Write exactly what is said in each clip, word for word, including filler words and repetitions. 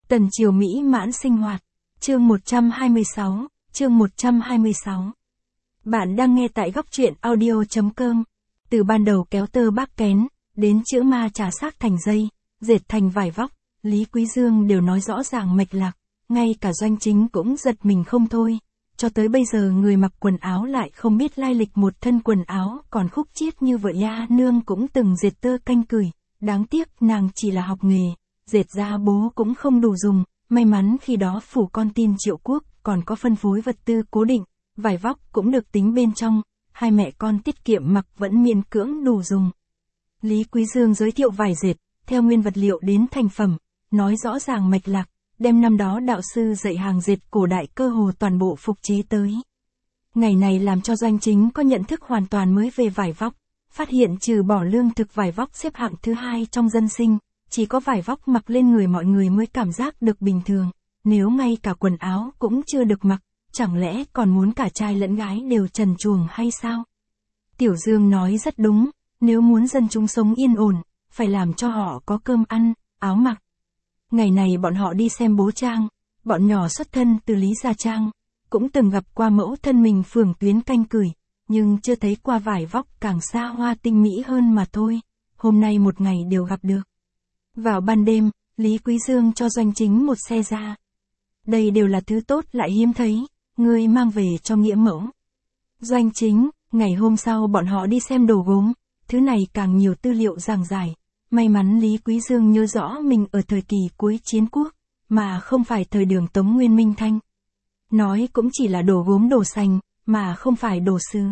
Tần triều mỹ mãn sinh hoạt. Chương một trăm hai mươi sáu, chương một trăm hai mươi sáu. Bạn đang nghe tại góc truyện audio chấm com. Từ ban đầu kéo tơ bác kén, đến chữa ma trà xác thành dây, dệt thành vải vóc, Lý Quý Dương đều nói rõ ràng mạch lạc, ngay cả Doanh Chính cũng giật mình không thôi. Cho tới bây giờ người mặc quần áo lại không biết lai lịch một thân quần áo còn khúc chiết như vậy ya. Nương cũng từng dệt tơ canh cửi, đáng tiếc nàng chỉ là học nghề, dệt ra bố cũng không đủ dùng, may mắn khi đó phủ con tin Triệu Quốc còn có phân phối vật tư cố định, vải vóc cũng được tính bên trong, hai mẹ con tiết kiệm mặc vẫn miễn cưỡng đủ dùng. Lý Quý Dương giới thiệu vải dệt, theo nguyên vật liệu đến thành phẩm, nói rõ ràng mạch lạc, đem năm đó đạo sư dạy hàng dệt cổ đại cơ hồ toàn bộ phục chế tới. Ngày này làm cho Doanh Chính có nhận thức hoàn toàn mới về vải vóc, phát hiện trừ bỏ lương thực vải vóc xếp hạng thứ hai trong dân sinh, chỉ có vải vóc mặc lên người mọi người mới cảm giác được bình thường, nếu ngay cả quần áo cũng chưa được mặc, chẳng lẽ còn muốn cả trai lẫn gái đều trần truồng hay sao? Tiểu Dương nói rất đúng, nếu muốn dân chúng sống yên ổn, phải làm cho họ có cơm ăn, áo mặc. Ngày này bọn họ đi xem bố Trang, bọn nhỏ xuất thân từ Lý Gia Trang, cũng từng gặp qua mẫu thân mình phường tuyến canh cửi, nhưng chưa thấy qua vải vóc càng xa hoa tinh mỹ hơn mà thôi, hôm nay một ngày đều gặp được. Vào ban đêm, Lý Quý Dương cho Doanh Chính một xe ra. Đây đều là thứ tốt lại hiếm thấy, ngươi mang về cho nghĩa mẫu. Doanh Chính, ngày hôm sau bọn họ đi xem đồ gốm, thứ này càng nhiều tư liệu giảng giải. May mắn Lý Quý Dương nhớ rõ mình ở thời kỳ cuối chiến quốc, mà không phải thời Đường Tống Nguyên Minh Thanh. Nói cũng chỉ là đồ gốm đồ sành, mà không phải đồ sứ.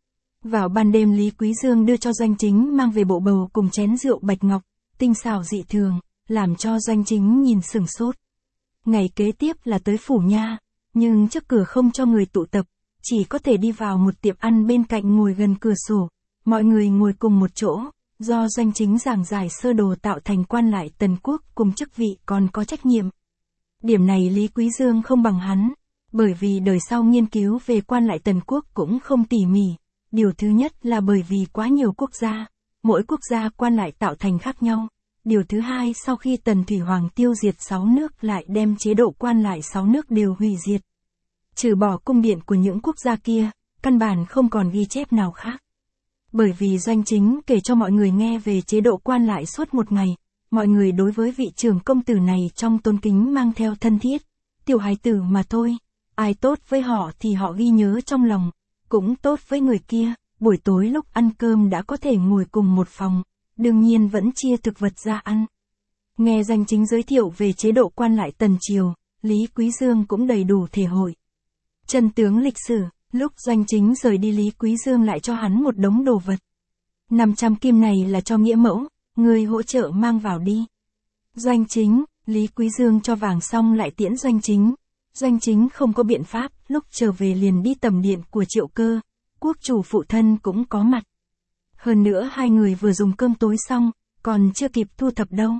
Vào ban đêm Lý Quý Dương đưa cho Doanh Chính mang về bộ bầu cùng chén rượu bạch ngọc, tinh xảo dị thường, làm cho Doanh Chính nhìn sửng sốt. Ngày kế tiếp là tới phủ nha, nhưng trước cửa không cho người tụ tập, chỉ có thể đi vào một tiệm ăn bên cạnh ngồi gần cửa sổ, mọi người ngồi cùng một chỗ. Do Doanh Chính giảng giải sơ đồ tạo thành quan lại Tần Quốc cùng chức vị còn có trách nhiệm. Điểm này Lý Quý Dương không bằng hắn, bởi vì đời sau nghiên cứu về quan lại Tần Quốc cũng không tỉ mỉ. Điều thứ nhất là bởi vì quá nhiều quốc gia, mỗi quốc gia quan lại tạo thành khác nhau. Điều thứ hai sau khi Tần Thủy Hoàng tiêu diệt sáu nước lại đem chế độ quan lại sáu nước đều hủy diệt. Trừ bỏ cung điện của những quốc gia kia, căn bản không còn ghi chép nào khác. Bởi vì Doanh Chính kể cho mọi người nghe về chế độ quan lại suốt một ngày, mọi người đối với vị trưởng công tử này trong tôn kính mang theo thân thiết, tiểu hài tử mà thôi, ai tốt với họ thì họ ghi nhớ trong lòng, cũng tốt với người kia, buổi tối lúc ăn cơm đã có thể ngồi cùng một phòng, đương nhiên vẫn chia thực vật ra ăn. Nghe Doanh Chính giới thiệu về chế độ quan lại Tần Triều, Lý Quý Dương cũng đầy đủ thể hội. Chân tướng lịch sử. Lúc Doanh Chính rời đi Lý Quý Dương lại cho hắn một đống đồ vật. năm trăm kim này là cho nghĩa mẫu, người hỗ trợ mang vào đi. Doanh Chính, Lý Quý Dương cho vàng xong lại tiễn Doanh Chính. Doanh Chính không có biện pháp, lúc trở về liền đi tầm điện của Triệu Cơ, quốc chủ phụ thân cũng có mặt. Hơn nữa hai người vừa dùng cơm tối xong, còn chưa kịp thu thập đâu.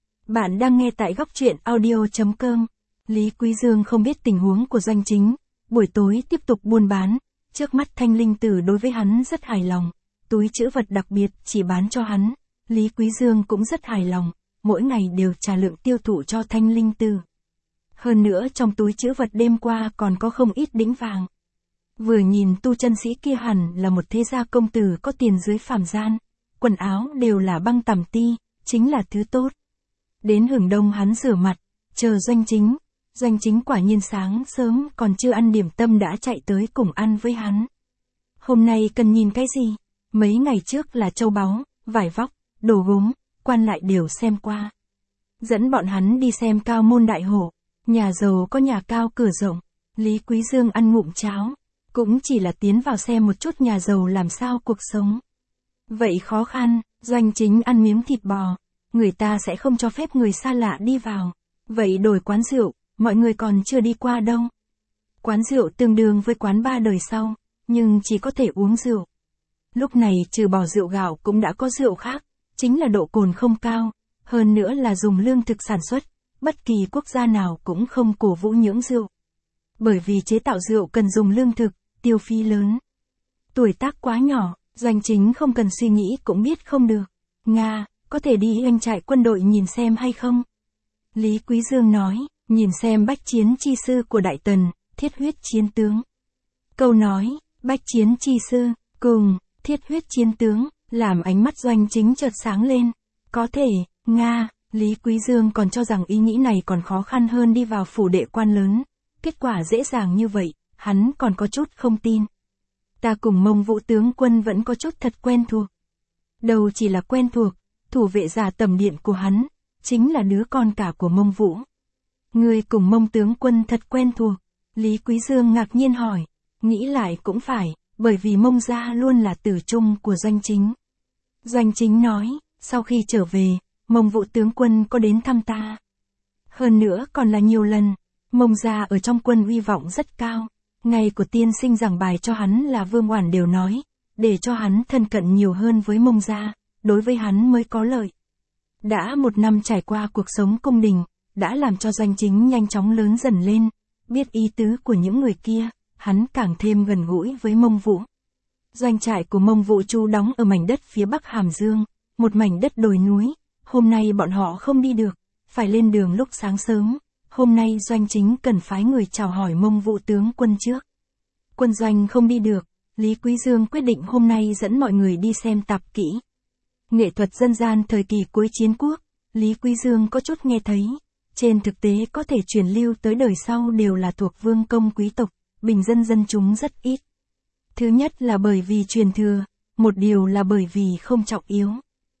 Bạn đang nghe tại góc truyện audio chấm com. Lý Quý Dương không biết tình huống của Doanh Chính. Buổi tối tiếp tục buôn bán, trước mắt Thanh Linh Tử đối với hắn rất hài lòng, túi trữ vật đặc biệt chỉ bán cho hắn, Lý Quý Dương cũng rất hài lòng, mỗi ngày đều trả lượng tiêu thụ cho Thanh Linh Tử. Hơn nữa trong túi trữ vật đêm qua còn có không ít đĩnh vàng. Vừa nhìn tu chân sĩ kia hẳn là một thế gia công tử có tiền dưới phàm gian, quần áo đều là băng tằm ti, chính là thứ tốt. Đến hưởng đông hắn rửa mặt, chờ Doanh Chính. Doanh Chính quả nhiên sáng sớm còn chưa ăn điểm tâm đã chạy tới cùng ăn với hắn. Hôm nay cần nhìn cái gì? Mấy ngày trước là châu báu, vải vóc, đồ gốm, quan lại đều xem qua. Dẫn bọn hắn đi xem Cao Môn Đại Hổ, nhà giàu có nhà cao cửa rộng, Lý Quý Dương ăn ngụm cháo, cũng chỉ là tiến vào xem một chút nhà giàu làm sao cuộc sống. Vậy khó khăn, Doanh Chính ăn miếng thịt bò, người ta sẽ không cho phép người xa lạ đi vào. Vậy đổi quán rượu. Mọi người còn chưa đi qua đâu. Quán rượu tương đương với quán ba đời sau, nhưng chỉ có thể uống rượu. Lúc này trừ bỏ rượu gạo cũng đã có rượu khác, chính là độ cồn không cao, hơn nữa là dùng lương thực sản xuất, bất kỳ quốc gia nào cũng không cổ vũ nhưỡng rượu. Bởi vì chế tạo rượu cần dùng lương thực, tiêu phí lớn. Tuổi tác quá nhỏ, Doanh Chính không cần suy nghĩ cũng biết không được. Nga, có thể đi doanh trại quân đội nhìn xem hay không? Lý Quý Dương nói, nhìn xem bách chiến chi sư của Đại Tần, thiết huyết chiến tướng. Câu nói, bách chiến chi sư, cùng, thiết huyết chiến tướng, làm ánh mắt Doanh Chính chợt sáng lên. Có thể, Nga, Lý Quý Dương còn cho rằng ý nghĩ này còn khó khăn hơn đi vào phủ đệ quan lớn. Kết quả dễ dàng như vậy, hắn còn có chút không tin. Ta cùng Mông Vũ tướng quân vẫn có chút thật quen thuộc. Đầu chỉ là quen thuộc, thủ vệ giả tầm điện của hắn, chính là đứa con cả của Mông Vũ. Người cùng Mông tướng quân thật quen thuộc, Lý Quý Dương ngạc nhiên hỏi, nghĩ lại cũng phải, bởi vì Mông gia luôn là tử trung của Doanh Chính. Doanh Chính nói, sau khi trở về, Mông Vũ tướng quân có đến thăm ta. Hơn nữa còn là nhiều lần, Mông gia ở trong quân uy vọng rất cao. Ngày của tiên sinh giảng bài cho hắn là Vương Oản đều nói, để cho hắn thân cận nhiều hơn với Mông gia, đối với hắn mới có lợi. Đã một năm trải qua cuộc sống cung đình, đã làm cho Doanh Chính nhanh chóng lớn dần lên, biết ý tứ của những người kia, hắn càng thêm gần gũi với Mông Vũ. Doanh trại của Mông Vũ trú đóng ở mảnh đất phía bắc Hàm Dương, một mảnh đất đồi núi, hôm nay bọn họ không đi được, phải lên đường lúc sáng sớm, hôm nay Doanh Chính cần phái người chào hỏi Mông Vũ tướng quân trước. Quân doanh không đi được, Lý Quý Dương quyết định hôm nay dẫn mọi người đi xem tạp kỹ. Nghệ thuật dân gian thời kỳ cuối chiến quốc, Lý Quý Dương có chút nghe thấy, trên thực tế có thể truyền lưu tới đời sau đều là thuộc vương công quý tộc, bình dân dân chúng rất ít. Thứ nhất là bởi vì truyền thừa, một điều là bởi vì không trọng yếu.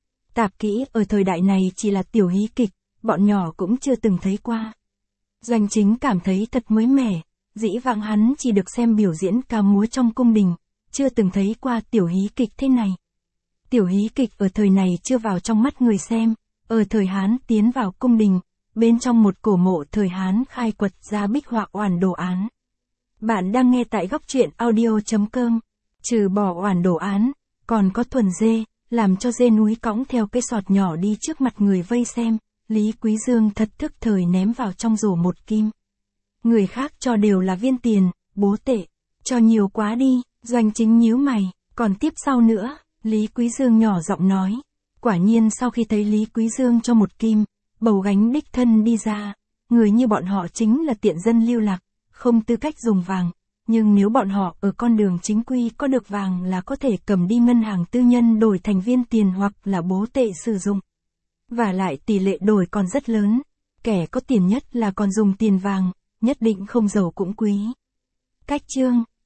Tạp kỹ ở thời đại này chỉ là tiểu hí kịch, bọn nhỏ cũng chưa từng thấy qua. Doanh Chính cảm thấy thật mới mẻ, dĩ vãng hắn chỉ được xem biểu diễn ca múa trong cung đình, chưa từng thấy qua tiểu hí kịch thế này. Tiểu hí kịch ở thời này chưa vào trong mắt người xem, ở thời Hán tiến vào cung đình, bên trong một cổ mộ thời Hán khai quật ra bích họa Oản đồ án. Bạn đang nghe tại góc truyện audio chấm com. Trừ bỏ Oản đồ án, còn có thuần dê, làm cho dê núi cõng theo cây sọt nhỏ đi trước mặt người vây xem, Lý Quý Dương thật thức thời ném vào trong rổ một kim. Người khác cho đều là viên tiền, bố tệ, cho nhiều quá đi, Doanh Chính nhíu mày, còn tiếp sau nữa, Lý Quý Dương nhỏ giọng nói. Quả nhiên sau khi thấy Lý Quý Dương cho một kim, bầu gánh đích thân đi ra, người như bọn họ chính là tiện dân lưu lạc, không tư cách dùng vàng, nhưng nếu bọn họ ở con đường chính quy có được vàng là có thể cầm đi ngân hàng tư nhân đổi thành viên tiền hoặc là bố tệ sử dụng. Và lại tỷ lệ đổi còn rất lớn, kẻ có tiền nhất là còn dùng tiền vàng, nhất định không giàu cũng quý. Cách chương